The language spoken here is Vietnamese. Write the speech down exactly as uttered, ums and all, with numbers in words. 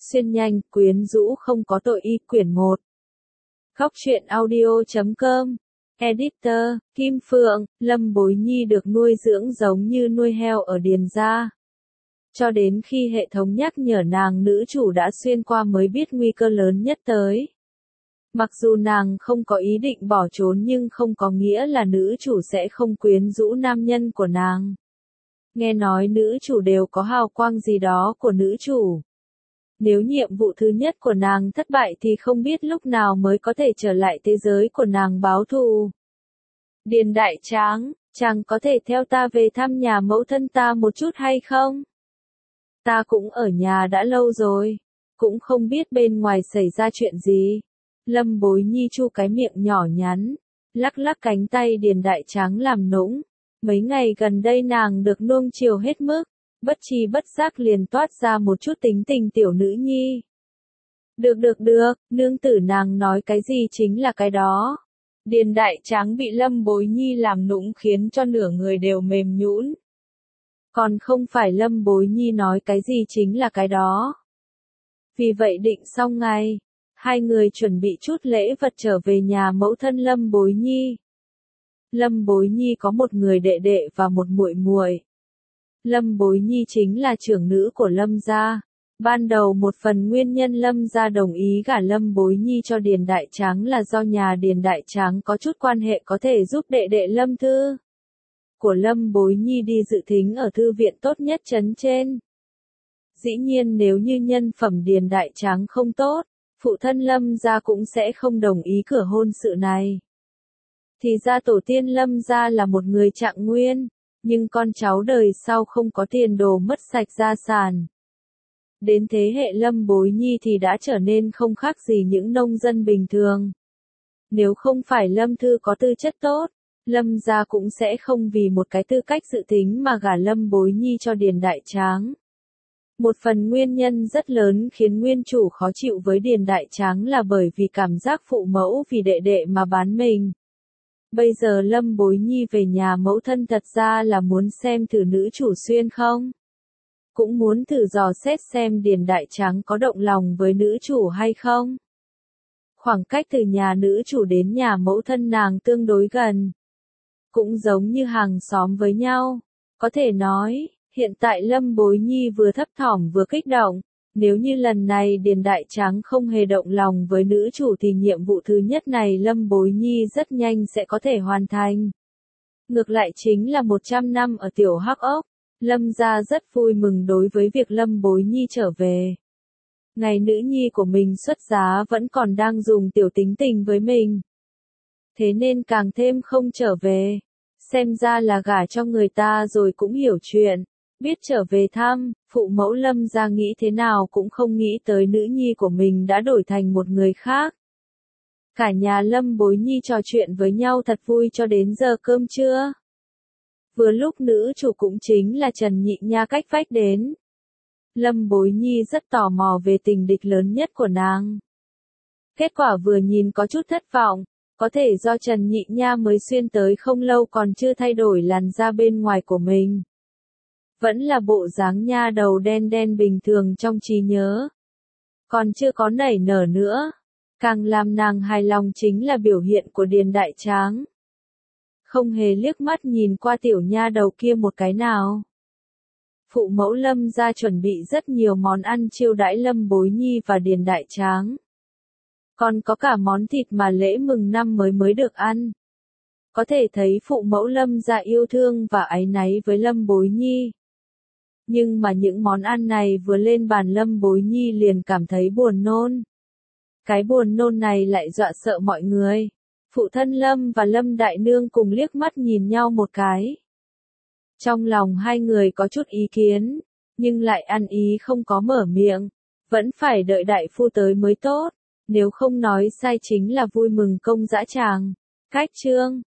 Xuyên nhanh, quyến rũ không có tội y quyển một. Góc truyện audio chấm com. Editor, Kim Phượng, Lâm Bối Nhi được nuôi dưỡng giống như nuôi heo ở điền gia. Cho đến khi hệ thống nhắc nhở nàng nữ chủ đã xuyên qua mới biết nguy cơ lớn nhất tới. Mặc dù nàng không có ý định bỏ trốn nhưng không có nghĩa là nữ chủ sẽ không quyến rũ nam nhân của nàng. Nghe nói nữ chủ đều có hào quang gì đó của nữ chủ. Nếu nhiệm vụ thứ nhất của nàng thất bại thì không biết lúc nào mới có thể trở lại thế giới của nàng báo thù. Điền Đại Tráng, chàng có thể theo ta về thăm nhà mẫu thân ta một chút hay không? Ta cũng ở nhà đã lâu rồi, cũng không biết bên ngoài xảy ra chuyện gì. Lâm Bối Nhi chu cái miệng nhỏ nhắn, lắc lắc cánh tay Điền Đại Tráng làm nũng. Mấy ngày gần đây nàng được nuông chiều hết mức, bất tri bất giác liền toát ra một chút tính tình tiểu nữ nhi. Được được được, nương tử nàng nói cái gì chính là cái đó. Điền Đại Tráng bị Lâm Bối Nhi làm nũng khiến cho nửa người đều mềm nhũn. Còn không phải Lâm Bối Nhi nói cái gì chính là cái đó. Vì vậy định xong ngày, hai người chuẩn bị chút lễ vật trở về nhà mẫu thân Lâm Bối Nhi. Lâm Bối Nhi có một người đệ đệ và một muội muội. Lâm Bối Nhi chính là trưởng nữ của Lâm gia. Ban đầu một phần nguyên nhân Lâm gia đồng ý gả Lâm Bối Nhi cho Điền Đại Tráng là do nhà Điền Đại Tráng có chút quan hệ có thể giúp đệ đệ Lâm Thư của Lâm Bối Nhi đi dự thính ở thư viện tốt nhất trấn trên. Dĩ nhiên nếu như nhân phẩm Điền Đại Tráng không tốt, phụ thân Lâm gia cũng sẽ không đồng ý cửa hôn sự này. Thì ra tổ tiên Lâm gia là một người trạng nguyên, nhưng con cháu đời sau không có tiền đồ mất sạch gia sản. Đến thế hệ Lâm Bối Nhi thì đã trở nên không khác gì những nông dân bình thường. Nếu không phải Lâm Thư có tư chất tốt, Lâm gia cũng sẽ không vì một cái tư cách dự tính mà gả Lâm Bối Nhi cho Điền Đại Tráng. Một phần nguyên nhân rất lớn khiến nguyên chủ khó chịu với Điền Đại Tráng là bởi vì cảm giác phụ mẫu vì đệ đệ mà bán mình. Bây giờ Lâm Bối Nhi về nhà mẫu thân thật ra là muốn xem thử nữ chủ xuyên không? Cũng muốn thử dò xét xem Điền Đại Tráng có động lòng với nữ chủ hay không? Khoảng cách từ nhà nữ chủ đến nhà mẫu thân nàng tương đối gần. Cũng giống như hàng xóm với nhau. Có thể nói, hiện tại Lâm Bối Nhi vừa thấp thỏm vừa kích động. Nếu như lần này Điền Đại Tráng không hề động lòng với nữ chủ thì nhiệm vụ thứ nhất này Lâm Bối Nhi rất nhanh sẽ có thể hoàn thành. Ngược lại chính là một trăm năm ở tiểu Hắc Ốc, Lâm gia rất vui mừng đối với việc Lâm Bối Nhi trở về. Ngày nữ nhi của mình xuất giá vẫn còn đang dùng tiểu tính tình với mình. Thế nên càng thêm không trở về. Xem ra là gả cho người ta rồi cũng hiểu chuyện. Biết trở về thăm, phụ mẫu Lâm gia nghĩ thế nào cũng không nghĩ tới nữ nhi của mình đã đổi thành một người khác. Cả nhà Lâm Bối Nhi trò chuyện với nhau thật vui cho đến giờ cơm trưa. Vừa lúc nữ chủ cũng chính là Trần Nhị Nha cách vách đến. Lâm Bối Nhi rất tò mò về tình địch lớn nhất của nàng. Kết quả vừa nhìn có chút thất vọng, có thể do Trần Nhị Nha mới xuyên tới không lâu còn chưa thay đổi làn da bên ngoài của mình. Vẫn là bộ dáng nha đầu đen đen bình thường trong trí nhớ. Còn chưa có nảy nở nữa. Càng làm nàng hài lòng chính là biểu hiện của Điền Đại Tráng. Không hề liếc mắt nhìn qua tiểu nha đầu kia một cái nào. Phụ mẫu Lâm gia chuẩn bị rất nhiều món ăn chiêu đãi Lâm Bối Nhi và Điền Đại Tráng. Còn có cả món thịt mà lễ mừng năm mới mới được ăn. Có thể thấy phụ mẫu Lâm gia yêu thương và áy náy với Lâm Bối Nhi. Nhưng mà những món ăn này vừa lên bàn Lâm Bối Nhi liền cảm thấy buồn nôn. Cái buồn nôn này lại dọa sợ mọi người. Phụ thân Lâm và Lâm Đại Nương cùng liếc mắt nhìn nhau một cái. Trong lòng hai người có chút ý kiến, nhưng lại ăn ý không có mở miệng. Vẫn phải đợi đại phu tới mới tốt, nếu không nói sai chính là vui mừng công dã tràng. Cách chương